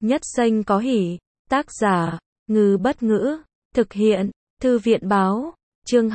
Nhất xanh có hỉ. Tác giả, Ngư Bất Ngữ. Thực hiện, Thư viện Báo. Chương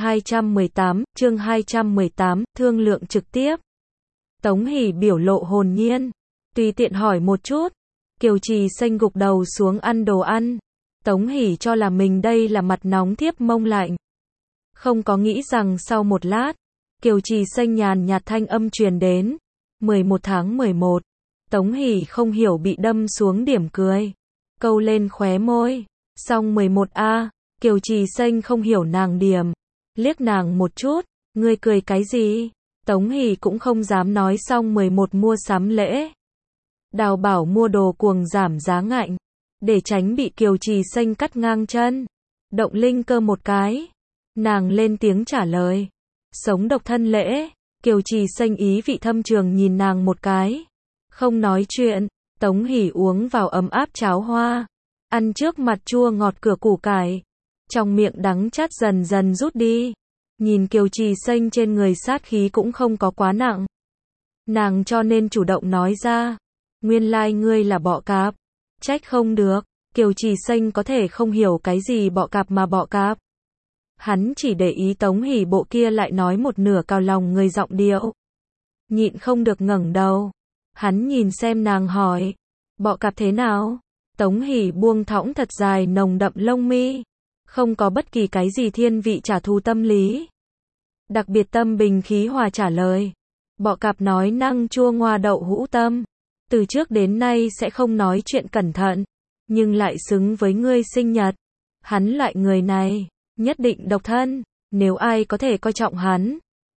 218, thương lượng trực tiếp. Tống Hỷ biểu lộ hồn nhiên. Tùy tiện hỏi một chút. Kiều Trì Xanh gục đầu xuống ăn đồ ăn. Tống Hỷ cho là mình đây là mặt nóng thiếp mông lạnh. Không có nghĩ rằng sau một lát, Kiều Trì Xanh nhàn nhạt thanh âm truyền đến. 11 tháng 11. Tống Hỷ không hiểu bị đâm xuống điểm cười. Câu lên khóe môi. Xong 11A. Kiều Trì Xanh không hiểu nàng điểm. Liếc nàng một chút. Ngươi cười cái gì? Tống Hỷ cũng không dám nói xong 11 mua sắm lễ. Đào bảo mua đồ cuồng giảm giá ngạnh. Để tránh bị Kiều Trì Xanh cắt ngang chân. Động linh cơ một cái. Nàng lên tiếng trả lời. Sống độc thân lễ. Kiều Trì Xanh ý vị thâm trường nhìn nàng một cái. Không nói chuyện. Tống Hỷ uống vào ấm áp cháo hoa. Ăn trước mặt chua ngọt cửa củ cải. Trong miệng đắng chát dần dần rút đi. Nhìn Kiều Trì Xanh trên người sát khí cũng không có quá nặng. Nàng cho nên chủ động nói ra. Nguyên lai ngươi là bọ cạp. Trách không được. Kiều Trì Xanh có thể không hiểu cái gì bọ cạp mà bọ cạp. Hắn chỉ để ý Tống Hỷ bộ kia lại nói một nửa cào lòng người giọng điệu. Nhịn không được ngẩng đầu. Hắn nhìn xem nàng hỏi. Bọ cạp thế nào? Tống Hỷ buông thõng thật dài nồng đậm lông mi. Không có bất kỳ cái gì thiên vị trả thù tâm lý. Đặc biệt tâm bình khí hòa trả lời. Bọ cạp nói năng chua ngoa đậu hũ tâm. Từ trước đến nay sẽ không nói chuyện cẩn thận. Nhưng lại xứng với ngươi sinh nhật. Hắn loại người này. Nhất định độc thân. Nếu ai có thể coi trọng hắn.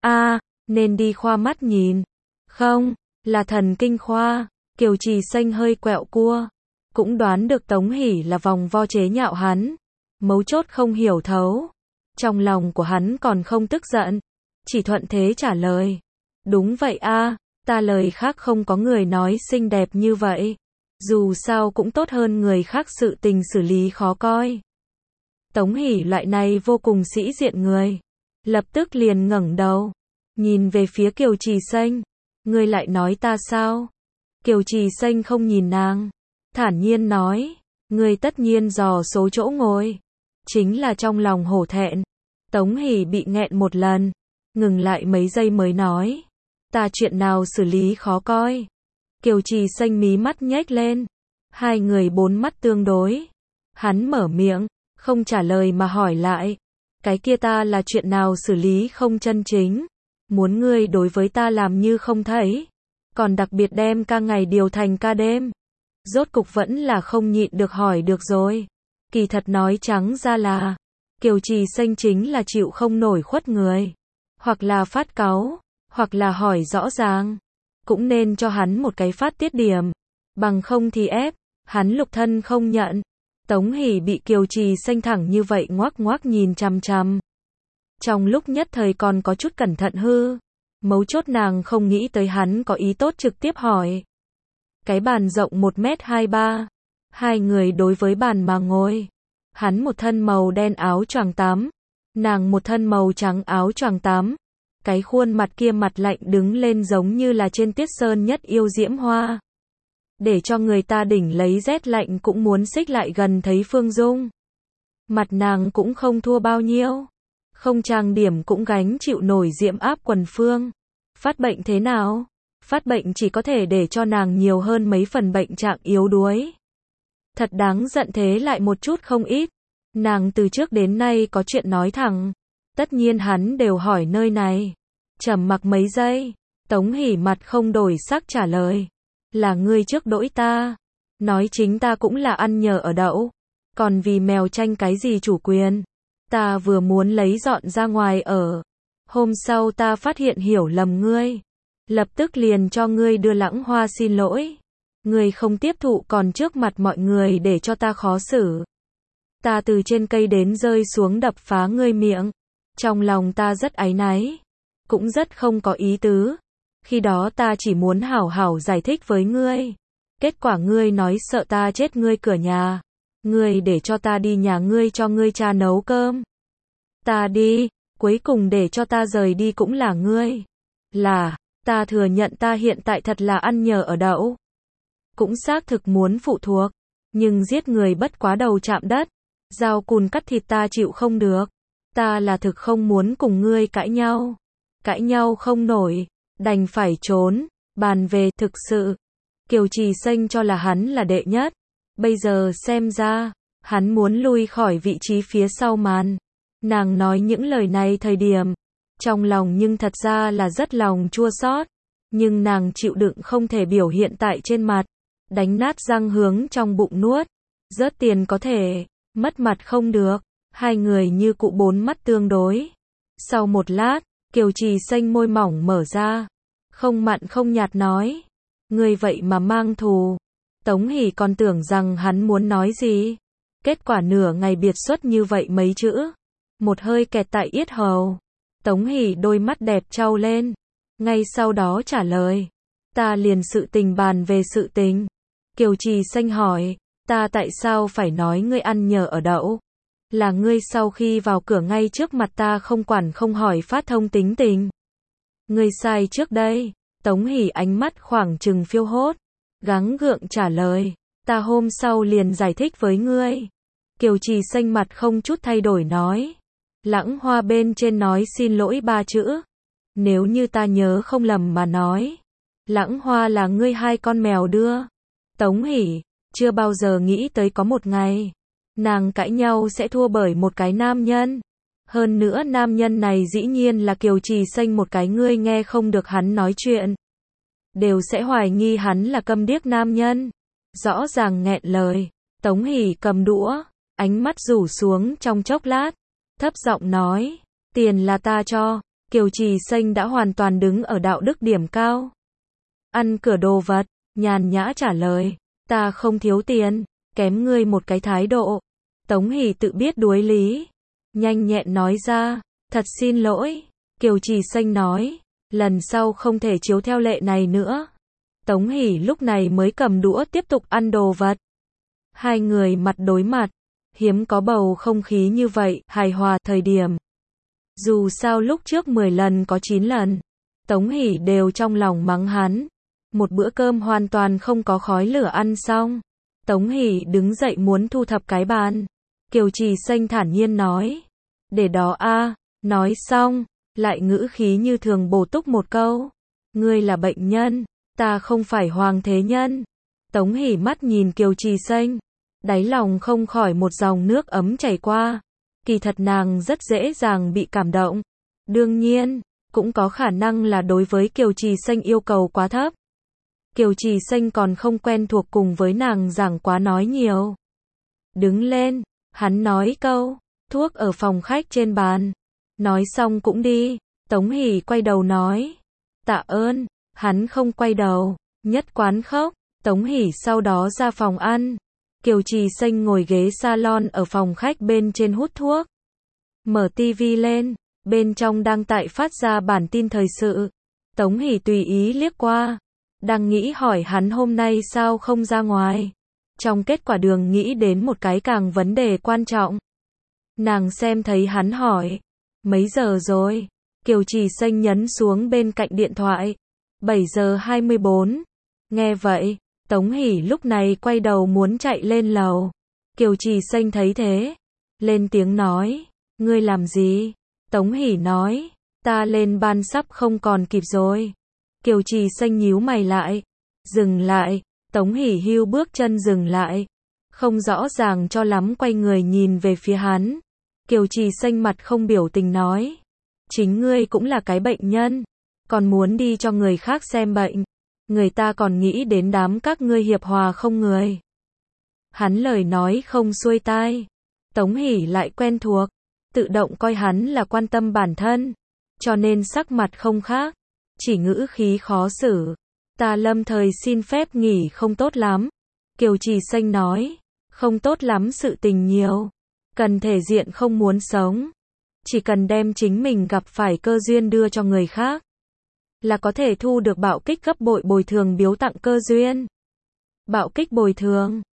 Nên đi khoa mắt nhìn. Không, là thần kinh khoa. Kiều Trì Xanh hơi quẹo cua. Cũng đoán được Tống Hỷ là vòng vo chế nhạo hắn. Mấu chốt không hiểu thấu. Trong lòng của hắn còn không tức giận. Chỉ thuận thế trả lời. Đúng vậy ta lời khác không có người nói xinh đẹp như vậy. Dù sao cũng tốt hơn người khác sự tình xử lý khó coi. Tống Hỷ loại này vô cùng sĩ diện người. Lập tức liền ngẩng đầu. Nhìn về phía Kiều Trì Xanh. Ngươi lại nói ta sao? Kiều Trì Xanh không nhìn nàng. Thản nhiên nói. Ngươi tất nhiên dò số chỗ ngồi. Chính là trong lòng hổ thẹn. Tống Hỷ bị nghẹn một lần. Ngừng lại mấy giây mới nói. Ta chuyện nào xử lý khó coi. Kiều Trì Xanh mí mắt nhếch lên. Hai người bốn mắt tương đối. Hắn mở miệng. Không trả lời mà hỏi lại. Cái kia ta là chuyện nào xử lý không chân chính. Muốn ngươi đối với ta làm như không thấy. Còn đặc biệt đem ca ngày điều thành ca đêm. Rốt cục vẫn là không nhịn được hỏi được rồi. Kỳ thật nói trắng ra là. Kiều Trì Xanh chính là chịu không nổi khuất người. Hoặc là phát cáu. Hoặc là hỏi rõ ràng. Cũng nên cho hắn một cái phát tiết điểm. Bằng không thì ép. Hắn lục thân không nhận. Tống Hỷ bị Kiều Trì Xanh thẳng như vậy ngoác ngoác nhìn chằm chằm. Trong lúc nhất thời còn có chút cẩn thận hư. Mấu chốt nàng không nghĩ tới hắn có ý tốt trực tiếp hỏi. Cái bàn rộng 1m23. Hai người đối với bàn mà ngồi. Hắn một thân màu đen áo choàng tắm. Nàng một thân màu trắng áo choàng tắm. Cái khuôn mặt kia mặt lạnh đứng lên giống như là trên tiết sơn nhất yêu diễm hoa. Để cho người ta đỉnh lấy rét lạnh cũng muốn xích lại gần thấy Phương Dung. Mặt nàng cũng không thua bao nhiêu. Không trang điểm cũng gánh chịu nổi diễm áp quần phương. Phát bệnh thế nào? Phát bệnh chỉ có thể để cho nàng nhiều hơn mấy phần bệnh trạng yếu đuối. Thật đáng giận thế lại một chút không ít. Nàng từ trước đến nay có chuyện nói thẳng. Tất nhiên hắn đều hỏi nơi này. Trầm mặc mấy giây. Tống Hỷ mặt không đổi sắc trả lời. Là ngươi trước đỗi ta. Nói chính ta cũng là ăn nhờ ở đậu. Còn vì mèo tranh cái gì chủ quyền. Ta vừa muốn lấy dọn ra ngoài ở. Hôm sau ta phát hiện hiểu lầm ngươi. Lập tức liền cho ngươi đưa Lãng Hoa xin lỗi. Ngươi không tiếp thụ còn trước mặt mọi người để cho ta khó xử. Ta từ trên cây đến rơi xuống đập phá ngươi miệng. Trong lòng ta rất áy náy. Cũng rất không có ý tứ. Khi đó ta chỉ muốn hảo hảo giải thích với ngươi. Kết quả ngươi nói sợ ta chết ngươi cửa nhà. Ngươi để cho ta đi nhà ngươi cho ngươi cha nấu cơm. Ta đi, cuối cùng để cho ta rời đi cũng là ngươi. Là, ta thừa nhận ta hiện tại thật là ăn nhờ ở đậu. Cũng xác thực muốn phụ thuộc. Nhưng giết người bất quá đầu chạm đất. Dao cùn cắt thịt ta chịu không được. Ta là thực không muốn cùng ngươi cãi nhau. Cãi nhau không nổi. Đành phải trốn. Bàn về thực sự. Kiều Trì Xanh cho là hắn là đệ nhất. Bây giờ xem ra, hắn muốn lui khỏi vị trí phía sau màn. Nàng nói những lời này thời điểm, trong lòng nhưng thật ra là rất lòng chua xót. Nhưng nàng chịu đựng không thể biểu hiện tại trên mặt. Đánh nát răng hướng trong bụng nuốt. Rớt tiền có thể, mất mặt không được. Hai người như cụ bốn mắt tương đối. Sau một lát, Kiều Trì Xanh môi mỏng mở ra. Không mặn không nhạt nói. Ngươi vậy mà mang thù. Tống Hỷ còn tưởng rằng hắn muốn nói gì. Kết quả nửa ngày biệt xuất như vậy mấy chữ. Một hơi kẹt tại yết hầu. Tống Hỷ đôi mắt đẹp trao lên. Ngay sau đó trả lời. Ta liền sự tình bàn về sự tình. Kiều Trì Xanh hỏi. Ta tại sao phải nói ngươi ăn nhờ ở đậu? Là ngươi sau khi vào cửa ngay trước mặt ta không quản không hỏi phát thông tính tình. Ngươi sai trước đây. Tống Hỷ ánh mắt khoảng chừng phiêu hốt. Gắng gượng trả lời. Ta hôm sau liền giải thích với ngươi. Kiều Trì Xanh mặt không chút thay đổi nói. Lãng Hoa bên trên nói xin lỗi 3 chữ. Nếu như ta nhớ không lầm mà nói. Lãng Hoa là ngươi hai con mèo đưa. Tống Hỷ, chưa bao giờ nghĩ tới có một ngày. Nàng cãi nhau sẽ thua bởi một cái nam nhân. Hơn nữa nam nhân này dĩ nhiên là Kiều Trì Xanh một cái ngươi nghe không được hắn nói chuyện. Đều sẽ hoài nghi hắn là câm điếc nam nhân. Rõ ràng nghẹn lời. Tống Hỷ cầm đũa. Ánh mắt rủ xuống trong chốc lát. Thấp giọng nói. Tiền là ta cho. Kiều Trì Xanh đã hoàn toàn đứng ở đạo đức điểm cao. Ăn cửa đồ vật. Nhàn nhã trả lời. Ta không thiếu tiền. Kém ngươi một cái thái độ. Tống Hỷ tự biết đuối lý. Nhanh nhẹn nói ra. Thật xin lỗi. Kiều Trì Xanh nói. Lần sau không thể chiếu theo lệ này nữa. Tống Hỷ lúc này mới cầm đũa tiếp tục ăn đồ vật. Hai người mặt đối mặt. Hiếm có bầu không khí như vậy, hài hòa thời điểm. Dù sao lúc trước 10 lần có 9 lần. Tống Hỷ đều trong lòng mắng hắn. Một bữa cơm hoàn toàn không có khói lửa ăn xong. Tống Hỷ đứng dậy muốn thu thập cái bàn. Kiều Trì Xanh thản nhiên nói. Để đó a. Nói xong, lại ngữ khí như thường bổ túc một câu. Ngươi là bệnh nhân, ta không phải hoàng thế nhân. Tống Hỷ mắt nhìn Kiều Trì Xanh. Đáy lòng không khỏi một dòng nước ấm chảy qua. Kỳ thật nàng rất dễ dàng bị cảm động. Đương nhiên, cũng có khả năng là đối với Kiều Trì Xanh yêu cầu quá thấp. Kiều Trì Xanh còn không quen thuộc cùng với nàng giảng quá nói nhiều. Đứng lên, hắn nói câu, thuốc ở phòng khách trên bàn. Nói xong cũng đi. Tống Hỷ quay đầu nói. Tạ ơn. Hắn không quay đầu. Nhất quán khóc. Tống Hỷ sau đó ra phòng ăn. Kiều Trì Xanh ngồi ghế salon ở phòng khách bên trên hút thuốc. Mở tivi lên. Bên trong đang tại phát ra bản tin thời sự. Tống Hỷ tùy ý liếc qua. Đang nghĩ hỏi hắn hôm nay sao không ra ngoài. Trong kết quả đường nghĩ đến một cái càng vấn đề quan trọng. Nàng xem thấy hắn hỏi. Mấy giờ rồi? Kiều Trì Xanh nhấn xuống bên cạnh điện thoại. 7 giờ 24. Nghe vậy, Tống Hỷ lúc này quay đầu muốn chạy lên lầu. Kiều Trì Xanh thấy thế. Lên tiếng nói. Ngươi làm gì? Tống Hỷ nói. Ta lên ban sắp không còn kịp rồi. Kiều Trì Xanh nhíu mày lại. Dừng lại. Tống Hỷ hưu bước chân dừng lại. Không rõ ràng cho lắm quay người nhìn về phía hắn. Kiều Trì Xanh mặt không biểu tình nói. Chính ngươi cũng là cái bệnh nhân. Còn muốn đi cho người khác xem bệnh. Người ta còn nghĩ đến đám các ngươi hiệp hòa không người. Hắn lời nói không xuôi tai. Tống Hỷ lại quen thuộc. Tự động coi hắn là quan tâm bản thân. Cho nên sắc mặt không khác. Chỉ ngữ khí khó xử. Ta lâm thời xin phép nghỉ không tốt lắm. Kiều Trì Xanh nói. Không tốt lắm sự tình nhiều. Cần thể diện không muốn sống. Chỉ cần đem chính mình gặp phải cơ duyên đưa cho người khác. Là có thể thu được bạo kích gấp bội bồi thường biếu tặng cơ duyên. Bạo kích bồi thường.